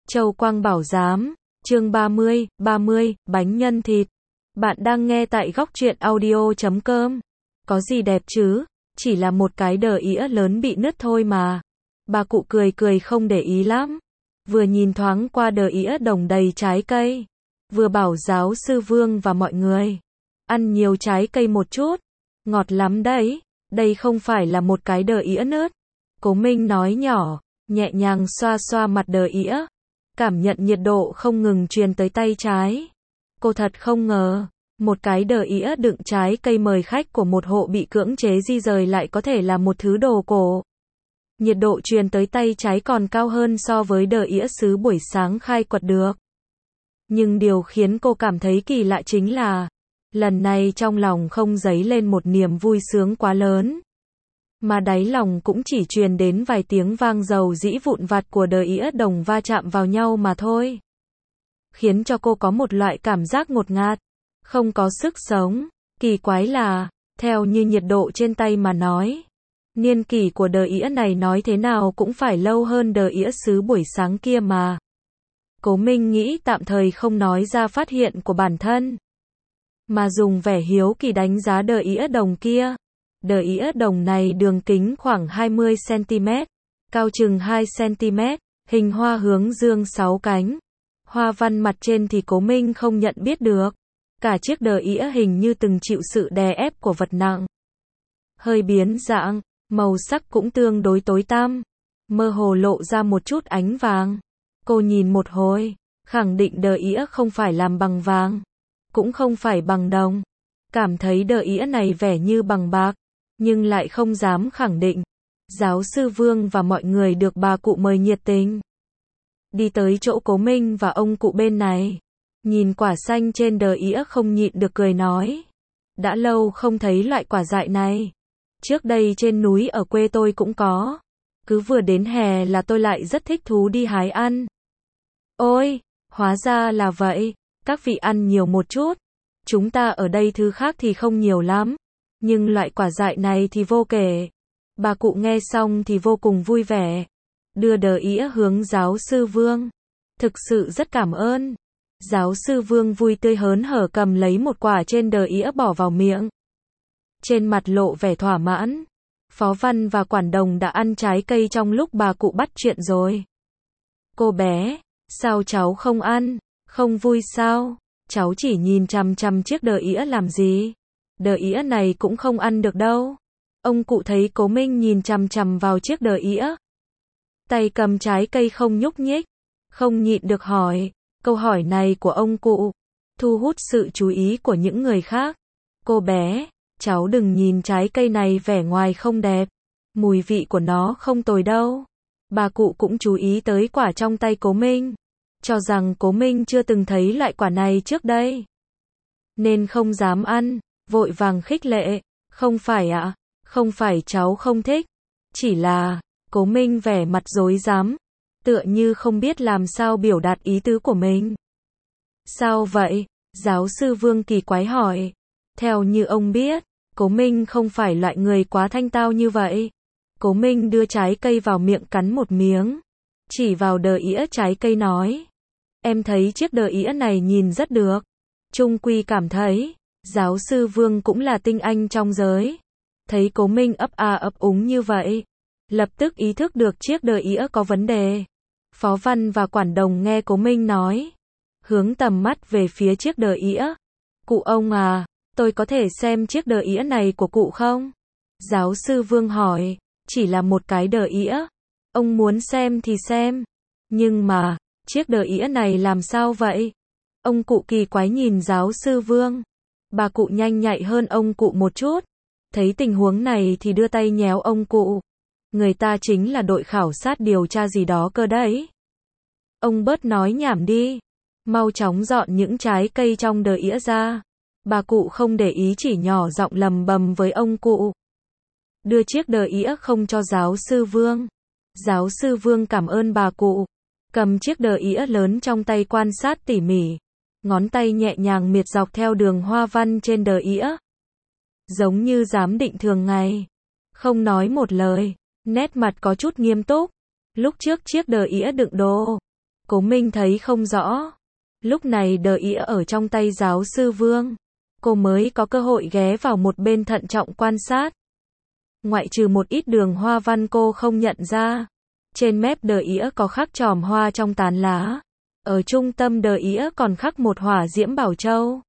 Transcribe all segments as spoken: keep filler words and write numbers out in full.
Châu Quang Bảo Giám, chương ba mươi, ba mươi, bánh nhân thịt. Bạn đang nghe tại góc truyện audio chấm com. Có gì đẹp chứ, chỉ là một cái đờ ĩa lớn bị nứt thôi mà. Bà cụ cười cười không để ý lắm. Vừa nhìn thoáng qua đờ ĩa đồng đầy trái cây. Vừa bảo giáo sư Vương và mọi người. Ăn nhiều trái cây một chút. Ngọt lắm đấy. Đây không phải là một cái đờ ĩa nứt. Cố Minh nói nhỏ, nhẹ nhàng xoa xoa mặt đờ ĩa. Cảm nhận nhiệt độ không ngừng truyền tới tay trái. Cô thật không ngờ, một cái đờ ĩa đựng trái cây mời khách của một hộ bị cưỡng chế di rời lại có thể là một thứ đồ cổ. Nhiệt độ truyền tới tay trái còn cao hơn so với đờ ĩa sứ buổi sáng khai quật được. Nhưng điều khiến cô cảm thấy kỳ lạ chính là, lần này trong lòng không dấy lên một niềm vui sướng quá lớn. Mà đáy lòng cũng chỉ truyền đến vài tiếng vang dầu dĩ vụn vặt của đờ ĩa đồng va chạm vào nhau mà thôi. Khiến cho cô có một loại cảm giác ngột ngạt, không có sức sống. Kỳ quái là, theo như nhiệt độ trên tay mà nói, niên kỷ của đờ ĩa này nói thế nào cũng phải lâu hơn đờ ĩa sứ buổi sáng kia mà. Cố Minh nghĩ tạm thời không nói ra phát hiện của bản thân, mà dùng vẻ hiếu kỳ đánh giá đờ ĩa đồng kia. Đờ ĩa đồng này đường kính khoảng hai mươi xăng-ti-mét, cao chừng hai xăng-ti-mét, hình hoa hướng dương sáu cánh. Hoa văn mặt trên thì Cố Minh không nhận biết được. Cả chiếc đờ ĩa hình như từng chịu sự đè ép của vật nặng. Hơi biến dạng, màu sắc cũng tương đối tối tăm, mơ hồ lộ ra một chút ánh vàng. Cô nhìn một hồi, khẳng định đờ ĩa không phải làm bằng vàng, cũng không phải bằng đồng. Cảm thấy đờ ĩa này vẻ như bằng bạc, nhưng lại không dám khẳng định. Giáo sư Vương và mọi người được bà cụ mời nhiệt tình. Đi tới chỗ Cố Minh và ông cụ bên này. Nhìn quả xanh trên đờ ĩa không nhịn được cười nói. Đã lâu không thấy loại quả dại này. Trước đây trên núi ở quê tôi cũng có. Cứ vừa đến hè là tôi lại rất thích thú đi hái ăn. Ôi, hóa ra là vậy. Các vị ăn nhiều một chút. Chúng ta ở đây thứ khác thì không nhiều lắm. Nhưng loại quả dại này thì vô kể. Bà cụ nghe xong thì vô cùng vui vẻ. Đưa đờ ĩa hướng giáo sư Vương. Thực sự rất cảm ơn. Giáo sư Vương vui tươi hớn hở cầm lấy một quả trên đờ ĩa bỏ vào miệng. Trên mặt lộ vẻ thỏa mãn. Phó Văn và Quản Đồng đã ăn trái cây trong lúc bà cụ bắt chuyện rồi. Cô bé, sao cháu không ăn? Không vui sao? Cháu chỉ nhìn chằm chằm chiếc đờ ĩa làm gì? Đờ ĩa này cũng không ăn được đâu. Ông cụ thấy Cố Minh nhìn chằm chằm vào chiếc đờ ĩa. Tay cầm trái cây không nhúc nhích. Không nhịn được hỏi. Câu hỏi này của ông cụ thu hút sự chú ý của những người khác. Cô bé, cháu đừng nhìn trái cây này vẻ ngoài không đẹp. Mùi vị của nó không tồi đâu. Bà cụ cũng chú ý tới quả trong tay Cố Minh. Cho rằng Cố Minh chưa từng thấy loại quả này trước đây, nên không dám ăn. Vội vàng khích lệ. Không phải ạ, không phải cháu không thích. Chỉ là, Cố Minh vẻ mặt rối rắm, tựa như không biết làm sao biểu đạt ý tứ của mình. Sao vậy? Giáo sư Vương kỳ quái hỏi. Theo như ông biết, Cố Minh không phải loại người quá thanh tao như vậy. Cố Minh đưa trái cây vào miệng cắn một miếng, chỉ vào đờ ĩa trái cây nói. Em thấy chiếc đờ ĩa này nhìn rất được. Chung quy cảm thấy, giáo sư Vương cũng là tinh anh trong giới. Thấy Cố Minh ấp a ấp úng như vậy, lập tức ý thức được chiếc đờ ĩa có vấn đề. Phó Văn và Quản Đồng nghe Cố Minh nói, hướng tầm mắt về phía chiếc đờ ĩa. Cụ ông à, tôi có thể xem chiếc đờ ĩa này của cụ không? Giáo sư Vương hỏi. Chỉ là một cái đờ ĩa. Ông muốn xem thì xem. Nhưng mà, chiếc đờ ĩa này làm sao vậy? Ông cụ kỳ quái nhìn giáo sư Vương. Bà cụ nhanh nhạy hơn ông cụ một chút. Thấy tình huống này thì đưa tay nhéo ông cụ. Người ta chính là đội khảo sát điều tra gì đó cơ đấy. Ông bớt nói nhảm đi. Mau chóng dọn những trái cây trong đờ ĩa ra. Bà cụ không để ý chỉ nhỏ giọng lầm bầm với ông cụ. Đưa chiếc đờ ĩa không cho giáo sư Vương. Giáo sư Vương cảm ơn bà cụ. Cầm chiếc đờ ĩa lớn trong tay quan sát tỉ mỉ. Ngón tay nhẹ nhàng miệt dọc theo đường hoa văn trên đờ ĩa. Giống như giám định thường ngày. Không nói một lời. Nét mặt có chút nghiêm túc. Lúc trước chiếc đờ ĩa đựng đồ Cố Minh thấy không rõ. Lúc này đờ ĩa ở trong tay giáo sư Vương. Cô mới có cơ hội ghé vào một bên thận trọng quan sát. Ngoại trừ một ít đường hoa văn cô không nhận ra. Trên mép đờ ĩa có khắc chòm hoa trong tán lá. Ở trung tâm đờ ĩa còn khắc một hỏa diễm bảo châu.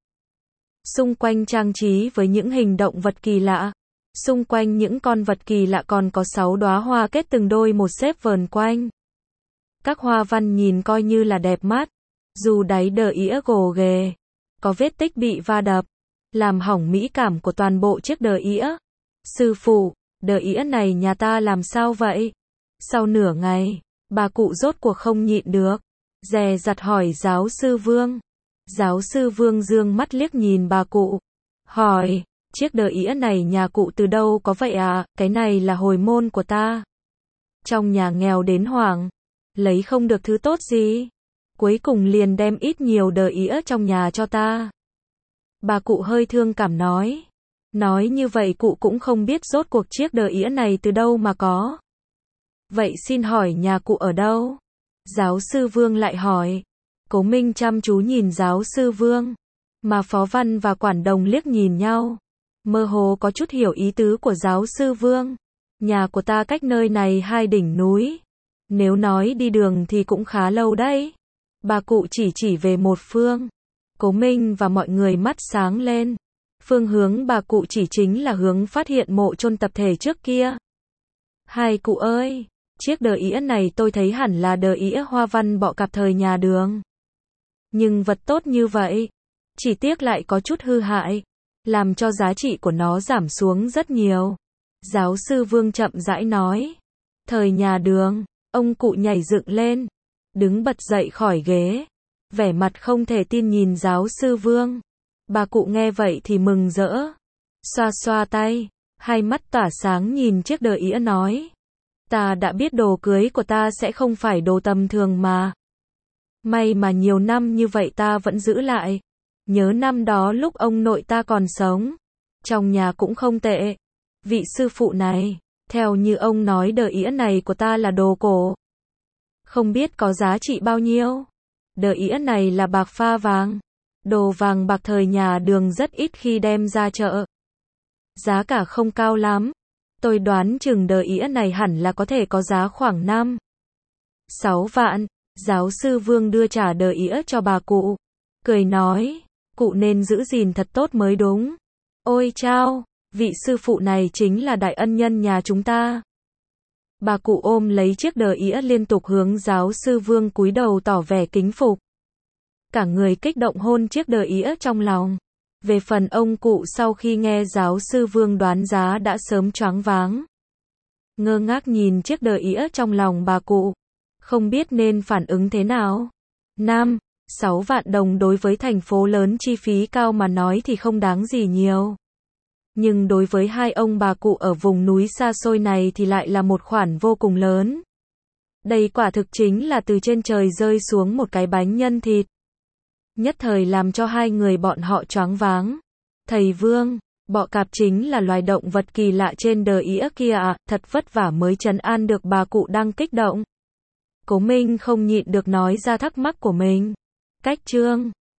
Xung quanh trang trí với những hình động vật kỳ lạ. Xung quanh những con vật kỳ lạ còn có sáu đóa hoa kết từng đôi một xếp vờn quanh. Các hoa văn nhìn coi như là đẹp mắt. Dù đáy đờ ĩa gồ ghề, có vết tích bị va đập, làm hỏng mỹ cảm của toàn bộ chiếc đờ ĩa. Sư phụ, đờ ĩa này nhà ta làm sao vậy? Sau nửa ngày, bà cụ rốt cuộc không nhịn được, dè dặt hỏi giáo sư Vương. Giáo sư Vương dương mắt liếc nhìn bà cụ, hỏi, chiếc đờ ĩa này nhà cụ từ đâu có vậy à? Cái này là hồi môn của ta. Trong nhà nghèo đến hoảng, lấy không được thứ tốt gì. Cuối cùng liền đem ít nhiều đờ ĩa trong nhà cho ta. Bà cụ hơi thương cảm nói. Nói như vậy cụ cũng không biết rốt cuộc chiếc đờ ĩa này từ đâu mà có. Vậy xin hỏi nhà cụ ở đâu? Giáo sư Vương lại hỏi. Cố Minh chăm chú nhìn giáo sư Vương. Mà Phó Văn và Quản Đồng liếc nhìn nhau. Mơ hồ có chút hiểu ý tứ của giáo sư Vương. Nhà của ta cách nơi này hai đỉnh núi. Nếu nói đi đường thì cũng khá lâu đấy. Bà cụ chỉ chỉ về một phương. Cố Minh và mọi người mắt sáng lên. Phương hướng bà cụ chỉ chính là hướng phát hiện mộ chôn tập thể trước kia. Hai cụ ơi, chiếc đờ ĩa này tôi thấy hẳn là đờ ĩa hoa văn bọ cạp thời nhà Đường. Nhưng vật tốt như vậy, chỉ tiếc lại có chút hư hại, làm cho giá trị của nó giảm xuống rất nhiều. Giáo sư Vương chậm rãi nói. Thời nhà Đường, ông cụ nhảy dựng lên, đứng bật dậy khỏi ghế, vẻ mặt không thể tin nhìn giáo sư Vương. Bà cụ nghe vậy thì mừng rỡ, xoa xoa tay, hai mắt tỏa sáng nhìn chiếc đờ ĩa nói. Ta đã biết đồ cưới của ta sẽ không phải đồ tầm thường mà. May mà nhiều năm như vậy ta vẫn giữ lại. Nhớ năm đó lúc ông nội ta còn sống, trong nhà cũng không tệ. Vị sư phụ này, theo như ông nói đờ ĩa này của ta là đồ cổ. Không biết có giá trị bao nhiêu. Đờ ĩa này là bạc pha vàng. Đồ vàng bạc thời nhà Đường rất ít khi đem ra chợ. Giá cả không cao lắm. Tôi đoán chừng đờ ĩa này hẳn là có thể có giá khoảng năm, sáu vạn. Giáo sư Vương đưa trả đờ ĩa cho bà cụ. Cười nói, cụ nên giữ gìn thật tốt mới đúng. Ôi chao, vị sư phụ này chính là đại ân nhân nhà chúng ta. Bà cụ ôm lấy chiếc đờ ĩa liên tục hướng giáo sư Vương cúi đầu tỏ vẻ kính phục. Cả người kích động hôn chiếc đờ ĩa trong lòng. Về phần ông cụ sau khi nghe giáo sư Vương đoán giá đã sớm choáng váng. Ngơ ngác nhìn chiếc đờ ĩa trong lòng bà cụ. Không biết nên phản ứng thế nào. Năm, sáu vạn đồng đối với thành phố lớn chi phí cao mà nói thì không đáng gì nhiều. Nhưng đối với hai ông bà cụ ở vùng núi xa xôi này thì lại là một khoản vô cùng lớn. Đây quả thực chính là từ trên trời rơi xuống một cái bánh nhân thịt. Nhất thời làm cho hai người bọn họ choáng váng. Thầy Vương, bọ cạp chính là loài động vật kỳ lạ trên đờ ĩa kia à, thật vất vả mới trấn an được bà cụ đang kích động. Cố Minh không nhịn được nói ra thắc mắc của mình. Cách chương